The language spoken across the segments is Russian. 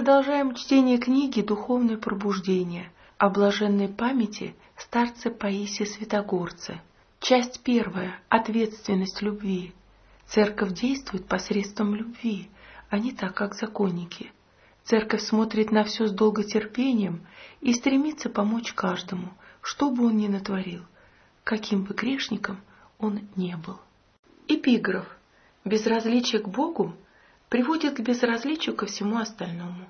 продолжаем чтение книги «Духовное пробуждение» о блаженной памяти старце Паисии Святогорце. Часть 1. Ответственность любви. Церковь действует посредством любви, а не так, как законники. Церковь смотрит на все с долготерпением и стремится помочь каждому, что бы он ни натворил, каким бы грешником он не был. Эпиграф. Безразличие к Богу приводит к безразличию ко всему остальному.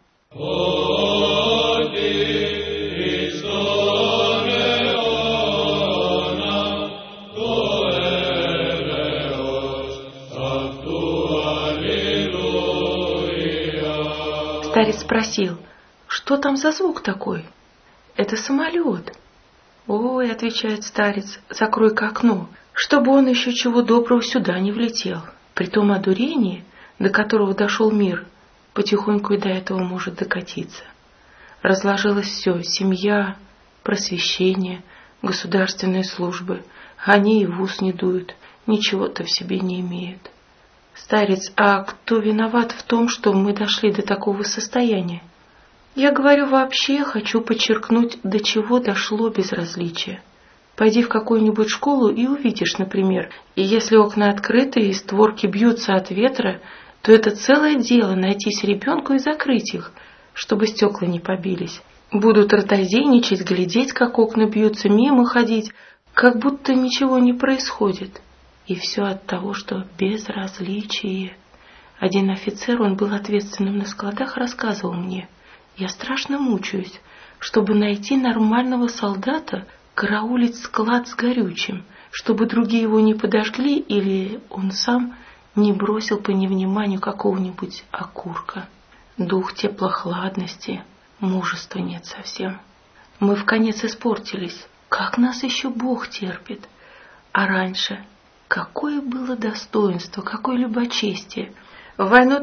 Старец спросил, что там за звук такой? Это самолет. Ой, отвечает старец, закрой-ка окно, чтобы он еще чего доброго сюда не влетел. При том одурении, до которого дошел мир, потихоньку и до этого может докатиться. Разложилось все: семья, просвещение, государственные службы. Они и в ус не дуют, ничего-то в себе не имеют. Старец, а кто виноват в том, что мы дошли до такого состояния? Я говорю, вообще хочу подчеркнуть, до чего дошло безразличие. Пойди в какую-нибудь школу и увидишь, например, и если окна открыты и створки бьются от ветра, то это целое дело найтись ребенку и закрыть их, чтобы стекла не побились. Будут ротозейничать, глядеть, как окна бьются, мимо ходить, как будто ничего не происходит. И все от того, что безразличие. Один офицер, он был ответственным на складах, рассказывал мне: я страшно мучаюсь, чтобы найти нормального солдата, караулить склад с горючим, чтобы другие его не подожгли или он сам не бросил по невниманию какого-нибудь окурка. Дух теплохладности, мужества нет совсем. Мы вконец испортились. Как нас еще Бог терпит? А раньше какое было достоинство, какое любочестие. В войну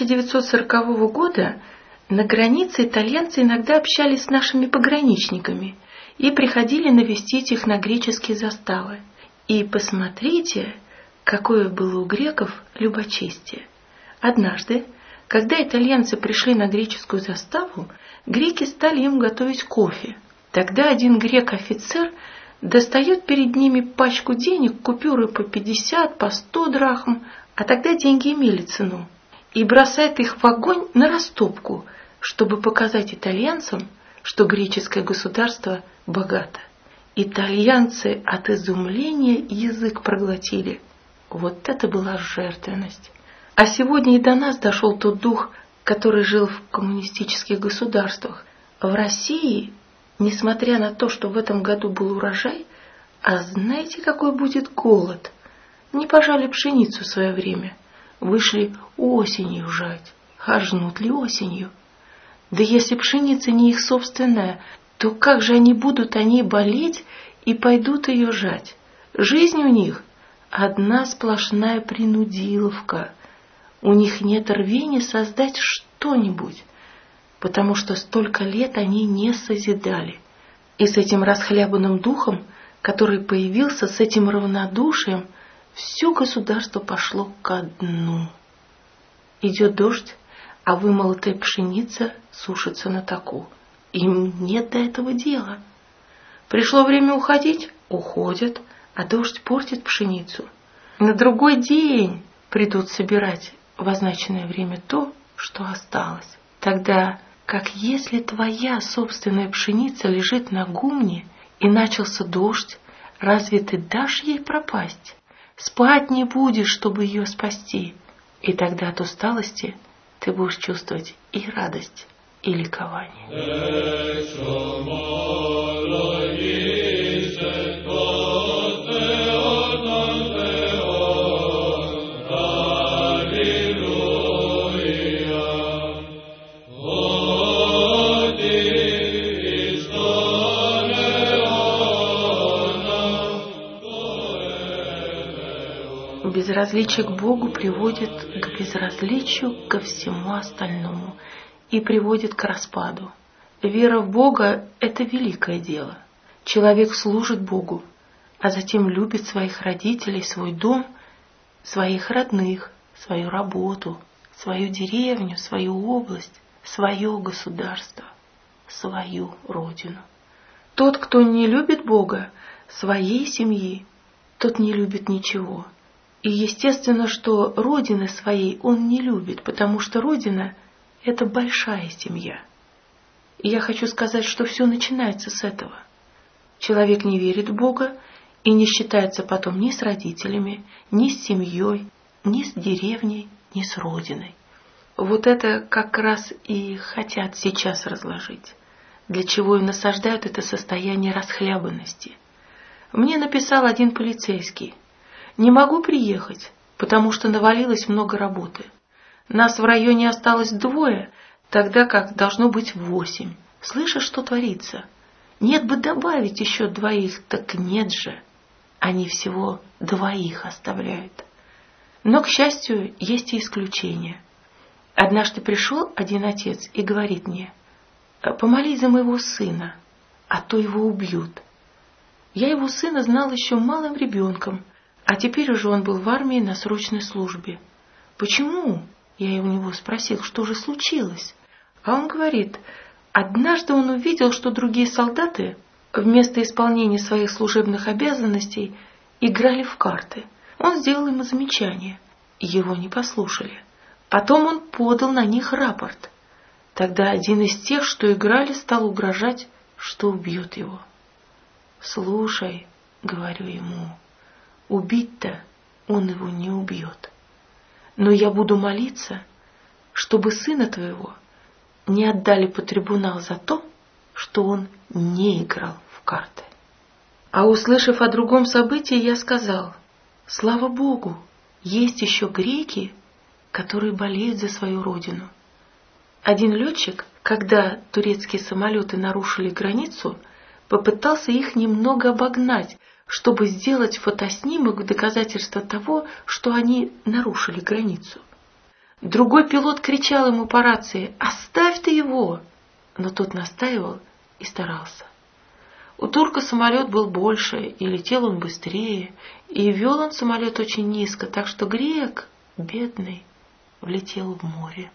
1940 года на границе итальянцы иногда общались с нашими пограничниками и приходили навестить их на греческие заставы. И посмотрите, какое было у греков любочестие. Однажды, когда итальянцы пришли на греческую заставу, греки стали им готовить кофе. Тогда один грек-офицер достает перед ними пачку денег, купюры по 50, по 100 драхм, а тогда деньги имели цену, и бросает их в огонь на растопку, чтобы показать итальянцам, что греческое государство богато. Итальянцы от изумления язык проглотили. Вот это была жертвенность. А сегодня и до нас дошел тот дух, который жил в коммунистических государствах. В России, несмотря на то, что в этом году был урожай, а знаете, какой будет голод? Не пожали пшеницу в свое время, вышли осенью жать. А жнут ли осенью? Да если пшеница не их собственная, то как же они будут о ней болеть и пойдут ее жать? Жизнь у них одна сплошная принудиловка. У них нет рвения создать что-нибудь, потому что столько лет они не созидали. И с этим расхлябанным духом, который появился, с этим равнодушием, все государство пошло ко дну. Идет дождь, а вымолотая пшеница сушится на таку. Им нет до этого дела. Пришло время уходить — уходят, а дождь портит пшеницу. На другой день придут собирать в означенное время то, что осталось. Тогда, как если твоя собственная пшеница лежит на гумне и начался дождь, разве ты дашь ей пропасть? Спать не будешь, чтобы ее спасти. И тогда от усталости ты будешь чувствовать и радость, и ликование. Безразличие к Богу приводит к безразличию ко всему остальному и приводит к распаду. Вера в Бога – это великое дело. Человек служит Богу, а затем любит своих родителей, свой дом, своих родных, свою работу, свою деревню, свою область, свое государство, свою родину. Тот, кто не любит Бога, своей семьи, тот не любит ничего. И естественно, что родины своей он не любит, потому что родина – это большая семья. И я хочу сказать, что все начинается с этого. Человек не верит в Бога и не считается потом ни с родителями, ни с семьей, ни с деревней, ни с родиной. Вот это как раз и хотят сейчас разложить, для чего и насаждают это состояние расхлябанности. Мне написал один полицейский: «Не могу приехать, потому что навалилось много работы. Нас в районе осталось 2, тогда как должно быть 8. Слышишь, что творится? Нет бы добавить еще 2, так нет же. Они всего 2 оставляют». Но, к счастью, есть и исключения. Однажды пришел один отец и говорит мне: «Помолись за моего сына, а то его убьют». Я его сына знал еще малым ребенком, а теперь уже он был в армии на срочной службе. «Почему?» — я у него спросил, что же случилось. А он говорит: однажды он увидел, что другие солдаты вместо исполнения своих служебных обязанностей играли в карты. Он сделал ему замечание. Его не послушали. Потом он подал на них рапорт. Тогда один из тех, что играли, стал угрожать, что убьет его. «Слушай, — говорю ему, — убить-то он его не убьет. Но я буду молиться, чтобы сына твоего не отдали по трибунал за то, что он не играл в карты». А услышав о другом событии, я сказал: слава Богу, есть еще греки, которые болеют за свою родину. Один летчик, когда турецкие самолеты нарушили границу, попытался их немного обогнать, чтобы сделать фотоснимок в доказательство того, что они нарушили границу. Другой пилот кричал ему по рации: «Оставь ты его!» Но тот настаивал и старался. У турка самолет был больше, и летел он быстрее, и вел он самолет очень низко, так что грек, бедный, влетел в море.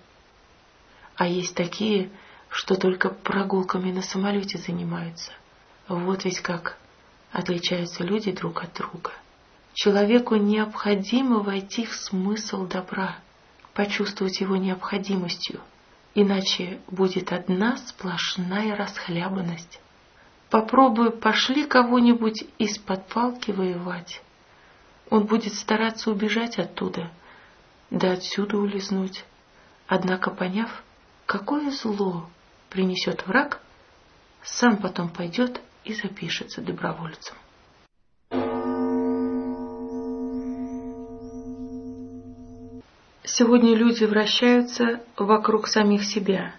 А есть такие, что только прогулками на самолете занимаются. Вот ведь как отличаются люди друг от друга. Человеку необходимо войти в смысл добра, почувствовать его необходимостью, иначе будет одна сплошная расхлябанность. Попробуй, пошли кого-нибудь из-под палки воевать. Он будет стараться убежать оттуда, да отсюда улизнуть. Однако, поняв, какое зло принесет враг, сам потом пойдет и запишется добровольцем. Сегодня люди вращаются вокруг самих себя.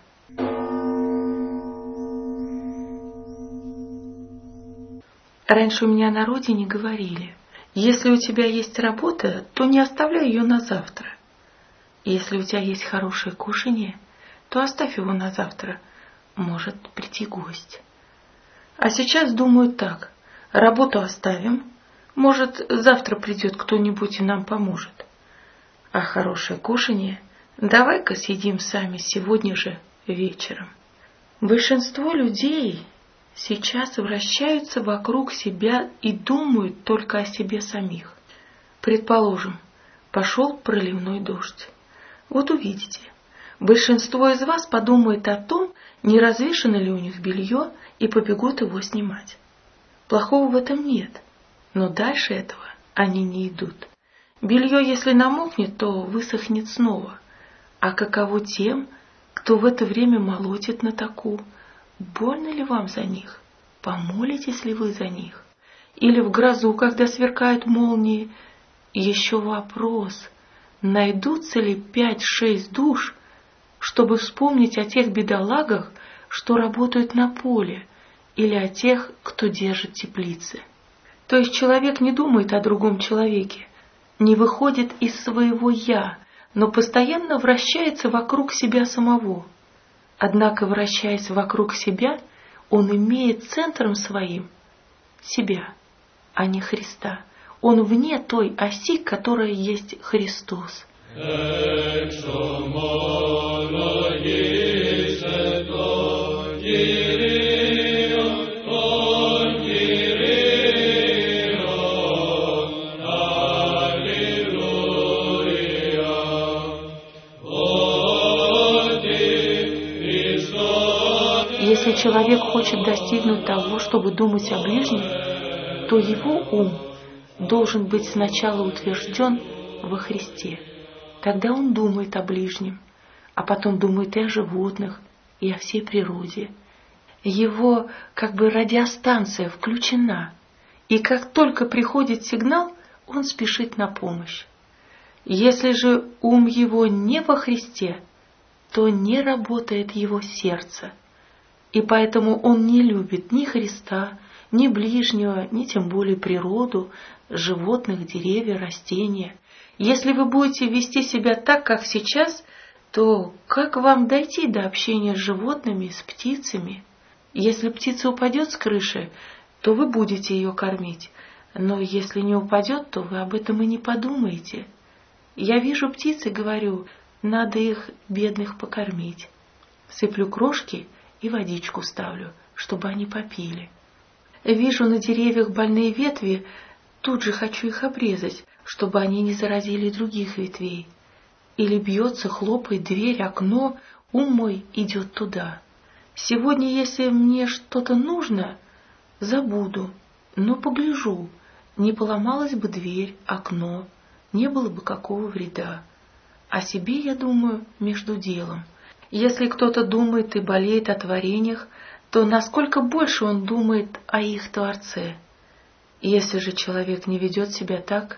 Раньше у меня на родине говорили: если у тебя есть работа, то не оставляй ее на завтра. Если у тебя есть хорошее кушанье, то оставь его на завтра, может прийти гость. А сейчас думают так: работу оставим, может завтра придет кто-нибудь и нам поможет. А хорошее кушанье давай-ка съедим сами сегодня же вечером. Большинство людей сейчас вращаются вокруг себя и думают только о себе самих. Предположим, пошел проливной дождь. Вот увидите, большинство из вас подумает о том, не развешано ли у них белье, и побегут его снимать. Плохого в этом нет, но дальше этого они не идут. Белье, если намокнет, то высохнет снова. А каково тем, кто в это время молотит на таку? Больно ли вам за них? Помолитесь ли вы за них? Или в грозу, когда сверкают молнии? Еще вопрос: найдутся ли 5-6 душ, чтобы вспомнить о тех бедолагах, что работают на поле, или о тех, кто держит теплицы? То есть человек не думает о другом человеке, не выходит из своего «я», но постоянно вращается вокруг себя самого. Однако, вращаясь вокруг себя, он имеет центром своим себя, а не Христа. Он вне той оси, которая есть Христос. Если человек хочет достигнуть того, чтобы думать о ближнем, то его ум должен быть сначала утвержден во Христе. Тогда он думает о ближнем, а потом думает и о животных, и о всей природе. Его радиостанция включена, и как только приходит сигнал, он спешит на помощь. Если же ум его не во Христе, то не работает его сердце, и поэтому он не любит ни Христа, ни ближнего, ни тем более природу, животных, деревья, растения. Если вы будете вести себя так, как сейчас, то как вам дойти до общения с животными, с птицами? Если птица упадет с крыши, то вы будете ее кормить, но если не упадет, то вы об этом и не подумаете. Я вижу птиц и говорю, надо их, бедных, покормить. Сыплю крошки и водичку ставлю, чтобы они попили. Вижу на деревьях больные ветви, тут же хочу их обрезать, чтобы они не заразили других ветвей. Или бьется, хлопает дверь, окно, ум мой идет туда. Сегодня, если мне что-то нужно, забуду, но погляжу, не поломалась бы дверь, окно, не было бы какого вреда. О себе я думаю между делом. Если кто-то думает и болеет о творениях, то насколько больше он думает о их Творце. Если же человек не ведет себя так,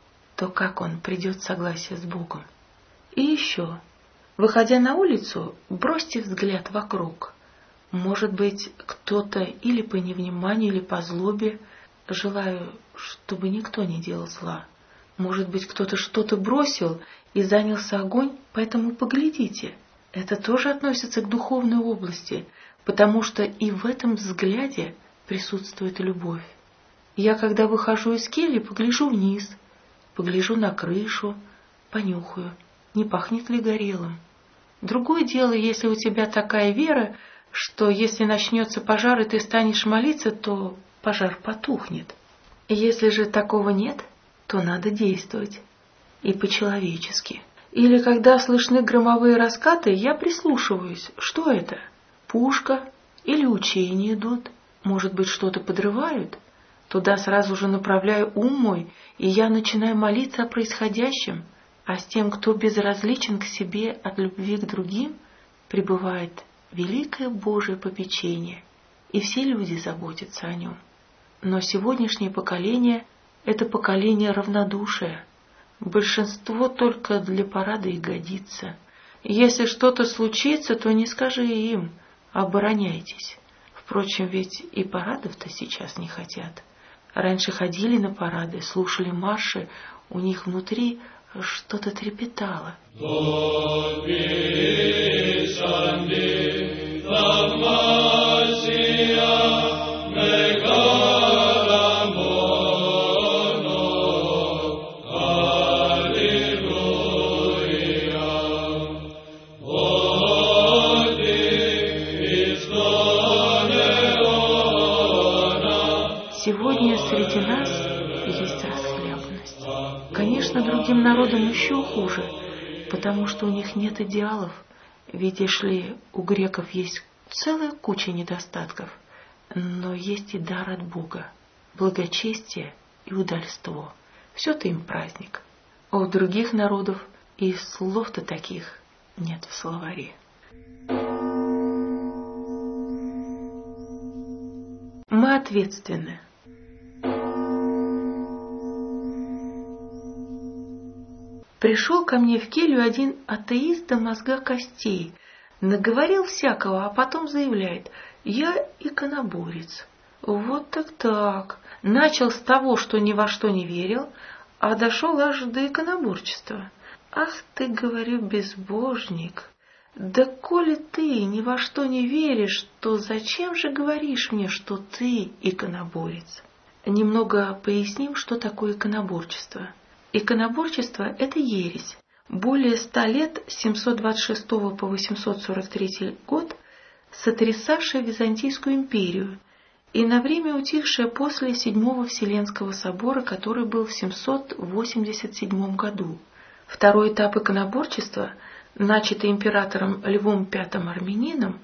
то как он придет в согласие с Богом? И еще, выходя на улицу, бросьте взгляд вокруг. Может быть, кто-то или по невниманию, или по злобе, желаю, чтобы никто не делал зла. Может быть, кто-то что-то бросил и занялся огонь, поэтому поглядите. Это тоже относится к духовной области, потому что и в этом взгляде присутствует любовь. Я, когда выхожу из кельи, погляжу вниз, погляжу на крышу, понюхаю, не пахнет ли горелым. Другое дело, если у тебя такая вера, что если начнется пожар и ты станешь молиться, то пожар потухнет. Если же такого нет, то надо действовать. И по-человечески. Или когда слышны громовые раскаты, я прислушиваюсь. Что это? Пушка? Или учения идут? Может быть, что-то подрывают? Туда сразу же направляю ум мой, и я начинаю молиться о происходящем. А с тем, кто безразличен к себе от любви к другим, пребывает великое Божие попечение, и все люди заботятся о нем. Но сегодняшнее поколение – это поколение равнодушия. Большинство только для парада и годится. Если что-то случится, то не скажи им, обороняйтесь. Впрочем, ведь и парадов-то сейчас не хотят. Раньше ходили на парады, слушали марши, у них внутри что-то трепетало. Сегодня среди нас есть расхлябанность. Конечно, другим народам еще хуже, потому что у них нет идеалов. Видишь ли, у греков есть целая куча недостатков, но есть и дар от Бога, благочестие и удальство. Все-то им праздник. А у других народов и слов-то таких нет в словаре. Мы ответственны. Пришел ко мне в келью один атеист до мозга костей, наговорил всякого, а потом заявляет: я иконоборец. Вот так. Начал с того, что ни во что не верил, а дошел аж до иконоборчества. Ах ты, говорю, безбожник, да коли ты ни во что не веришь, то зачем же говоришь мне, что ты иконоборец? Немного поясним, что такое иконоборчество. Иконоборчество – это ересь. Более 100 лет, с 726 по 843 год, сотрясавшая Византийскую империю и на время утихшая после Седьмого Вселенского собора, который был в 787 году. Второй этап иконоборчества, начатый императором Львом V Армянином,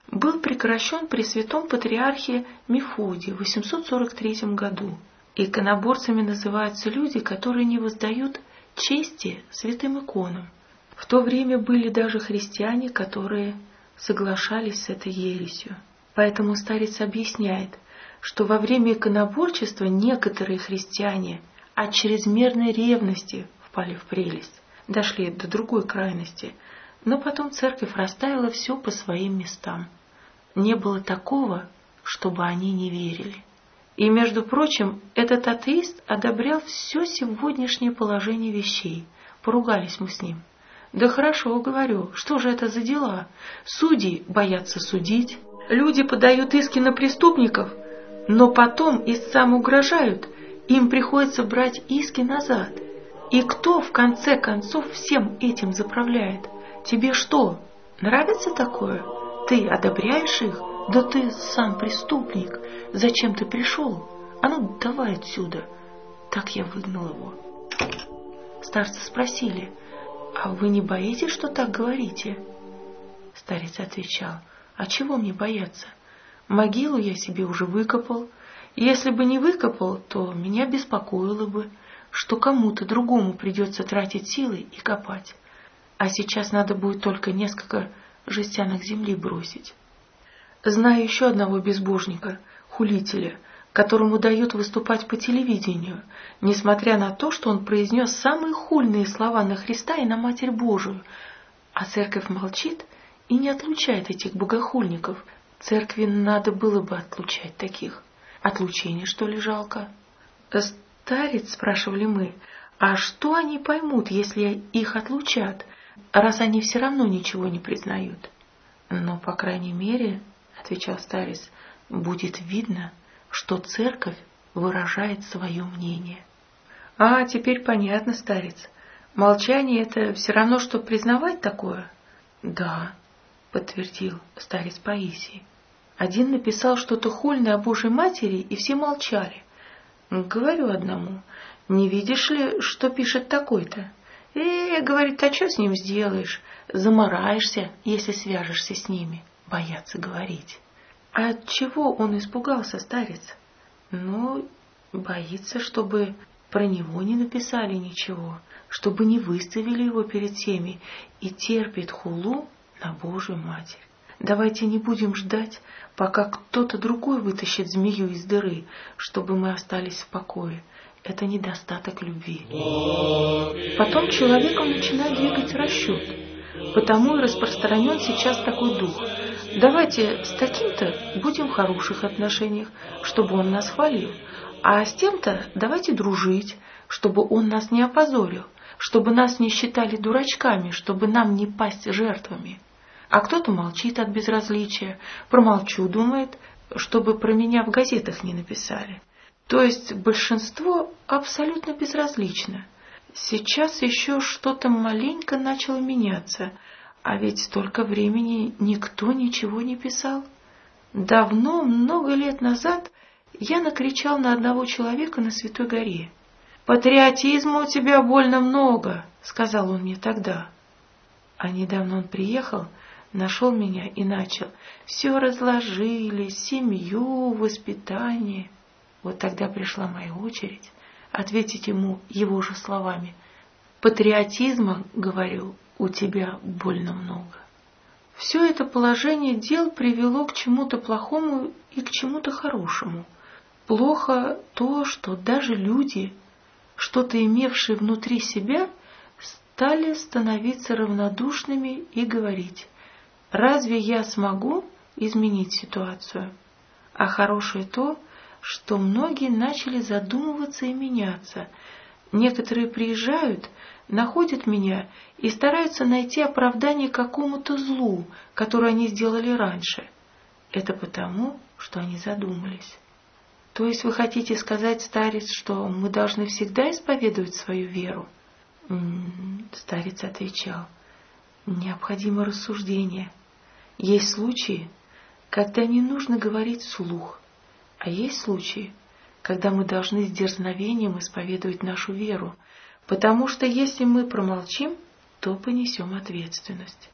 был прекращен при святом патриархе Мефодии в 843 году. Иконоборцами называются люди, которые не воздают чести святым иконам. В то время были даже христиане, которые соглашались с этой ересью. Поэтому старец объясняет, что во время иконоборчества некоторые христиане от чрезмерной ревности впали в прелесть, дошли до другой крайности, но потом церковь расставила все по своим местам. Не было такого, чтобы они не верили. И, между прочим, этот атеист одобрял все сегодняшнее положение вещей. Поругались мы с ним. Да хорошо, говорю, что же это за дела? Судьи боятся судить, люди подают иски на преступников, но потом истцам угрожают, им приходится брать иски назад. И кто в конце концов всем этим заправляет? Тебе что, нравится такое? Ты одобряешь их? Да ты сам преступник. Зачем ты пришел? А ну, давай отсюда. Так я выгнал его. Старцы спросили: а вы не боитесь, что так говорите? Старец отвечал: а чего мне бояться? Могилу я себе уже выкопал. Если бы не выкопал, то меня беспокоило бы, что кому-то другому придется тратить силы и копать. А сейчас надо будет только несколько жестянок земли бросить. Знаю еще одного безбожника, хулителя, которому дают выступать по телевидению, несмотря на то, что он произнес самые хульные слова на Христа и на Матерь Божию. А церковь молчит и не отлучает этих богохульников. Церкви надо было бы отлучать таких. Отлучение, что ли, жалко? Старец, спрашивали мы, а что они поймут, если их отлучат, раз они все равно ничего не признают? Но, по крайней мере, отвечал старец, будет видно, что церковь выражает свое мнение. А, теперь понятно, старец. Молчание — это все равно, что признавать такое? Да, подтвердил старец Паисий. Один написал что-то хульное о Божьей Матери, и все молчали. Говорю одному: не видишь ли, что пишет такой-то? Говорит, а что с ним сделаешь? Замораешься, если свяжешься с ними. Боятся говорить. А от чего он испугался, старец? Ну, боится, чтобы про него не написали ничего, чтобы не выставили его перед всеми, и терпит хулу на Божью Матерь. Давайте не будем ждать, пока кто-то другой вытащит змею из дыры, чтобы мы остались в покое. Это недостаток любви. Потом человеком начинает двигать расчет. Потому и распространен сейчас такой дух. Давайте с таким-то будем в хороших отношениях, чтобы он нас хвалил, а с тем-то давайте дружить, чтобы он нас не опозорил, чтобы нас не считали дурачками, чтобы нам не пасть жертвами. А кто-то молчит от безразличия, промолчу, думает, чтобы про меня в газетах не написали. То есть большинство абсолютно безразлично. Сейчас еще что-то маленько начало меняться, а ведь столько времени никто ничего не писал. Давно, много лет назад, я накричал на одного человека на Святой горе. «Патриотизма у тебя больно много», — сказал он мне тогда. А недавно он приехал, нашел меня и начал: «Все разложили, семью, воспитание». Вот тогда пришла моя очередь ответить ему его же словами: «Патриотизма, говорю, у тебя больно много». Все это положение дел привело к чему-то плохому и к чему-то хорошему. Плохо то, что даже люди, что-то имевшие внутри себя, стали становиться равнодушными и говорить: «Разве я смогу изменить ситуацию?» А хорошее то, что многие начали задумываться и меняться. Некоторые приезжают, находят меня и стараются найти оправдание какому-то злу, которое они сделали раньше. Это потому, что они задумались. То есть вы хотите сказать, старец, что мы должны всегда исповедовать свою веру? Старец отвечал: необходимо рассуждение. Есть случаи, когда не нужно говорить вслух, а есть случаи, когда мы должны с дерзновением исповедовать нашу веру, потому что если мы промолчим, то понесем ответственность.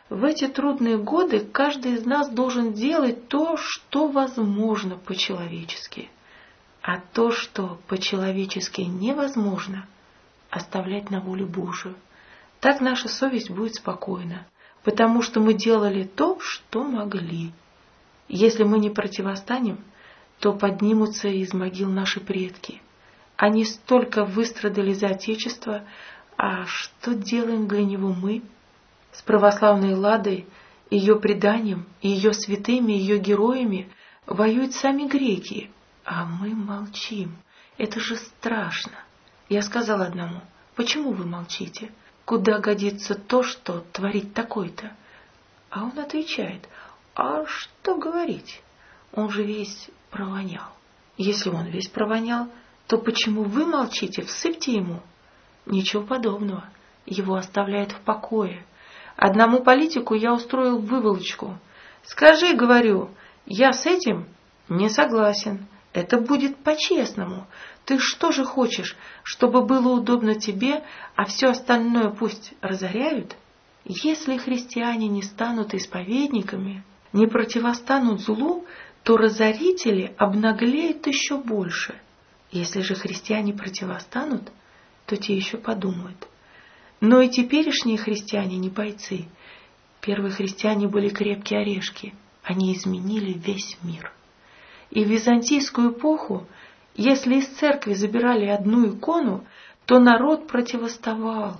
В эти трудные годы каждый из нас должен делать то, что возможно по-человечески. А то, что по-человечески невозможно, оставлять на волю Божию. Так наша совесть будет спокойна, потому что мы делали то, что могли. Если мы не противостанем, то поднимутся из могил наши предки. Они столько выстрадали за Отечество, а что делаем для него мы? С православной Ладой, ее преданием, ее святыми, ее героями воюют сами греки, а мы молчим. Это же страшно. Я сказала одному: почему вы молчите? Куда годится то, что творит такой-то? А он отвечает: а что говорить? Он же весь провонял. Если он весь провонял, то почему вы молчите? Всыпьте ему. Ничего подобного. Его оставляют в покое. Одному политику я устроил выволочку. Скажи, говорю, я с этим не согласен. Это будет по-честному. Ты что же хочешь, чтобы было удобно тебе, а все остальное пусть разоряют? Если христиане не станут исповедниками, не противостанут злу, то разорители обнаглеют еще больше. Если же христиане противостанут, то те еще подумают. Но и теперешние христиане не бойцы. Первые христиане были крепкие орешки. Они изменили весь мир. И в византийскую эпоху, если из церкви забирали одну икону, то народ противоставал.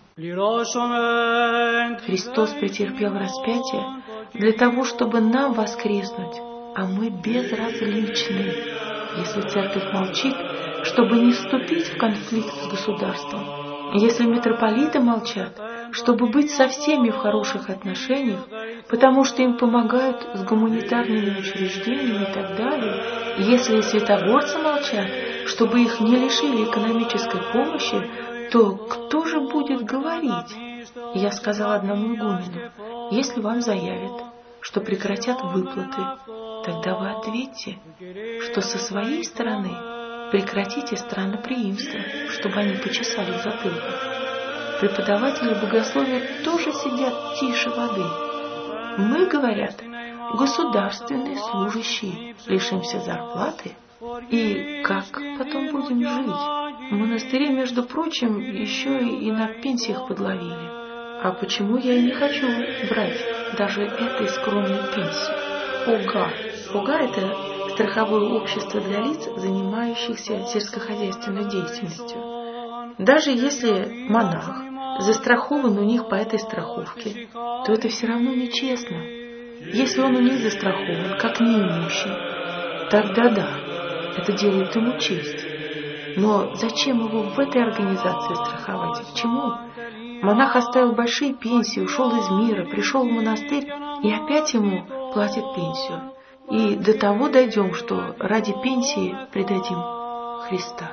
Христос претерпел распятие для того, чтобы нам воскреснуть, а мы безразличны. Если церковь молчит, чтобы не вступить в конфликт с государством. Если митрополиты молчат, чтобы быть со всеми в хороших отношениях, потому что им помогают с гуманитарными учреждениями и так далее. Если святогорцы молчат, чтобы их не лишили экономической помощи, то кто же будет говорить? Я сказала одному игумену: если вам заявят, что прекратят выплаты, тогда вы ответьте, что со своей стороны прекратите странноприимство, чтобы они почесали в затылках. Преподаватели богословия тоже сидят тише воды. Мы, говорят, государственные служащие, лишимся зарплаты, и как потом будем жить? В монастыре, между прочим, еще и на пенсиях подловили. А почему я и не хочу брать даже этой скромной пенсии? ОГА. ОГА – это страховое общество для лиц, занимающихся сельскохозяйственной деятельностью. Даже если монах застрахован у них по этой страховке, то это все равно нечестно. Если он у них застрахован как неимущий, тогда да, это делает ему честь. Но зачем его в этой организации страховать? К чему? Монах оставил большие пенсии, ушел из мира, пришел в монастырь, и опять ему платят пенсию. И до того дойдем, что ради пенсии предадим Христа.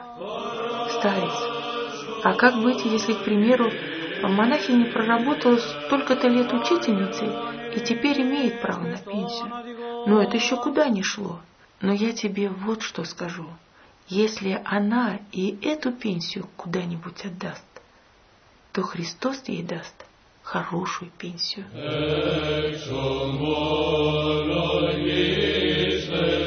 Старец. А как быть, если, к примеру, монахиня проработала столько-то лет учительницей и теперь имеет право на пенсию? Но это еще куда ни шло. Но я тебе вот что скажу. Если она и эту пенсию куда-нибудь отдаст, то Христос ей даст хорошую пенсию.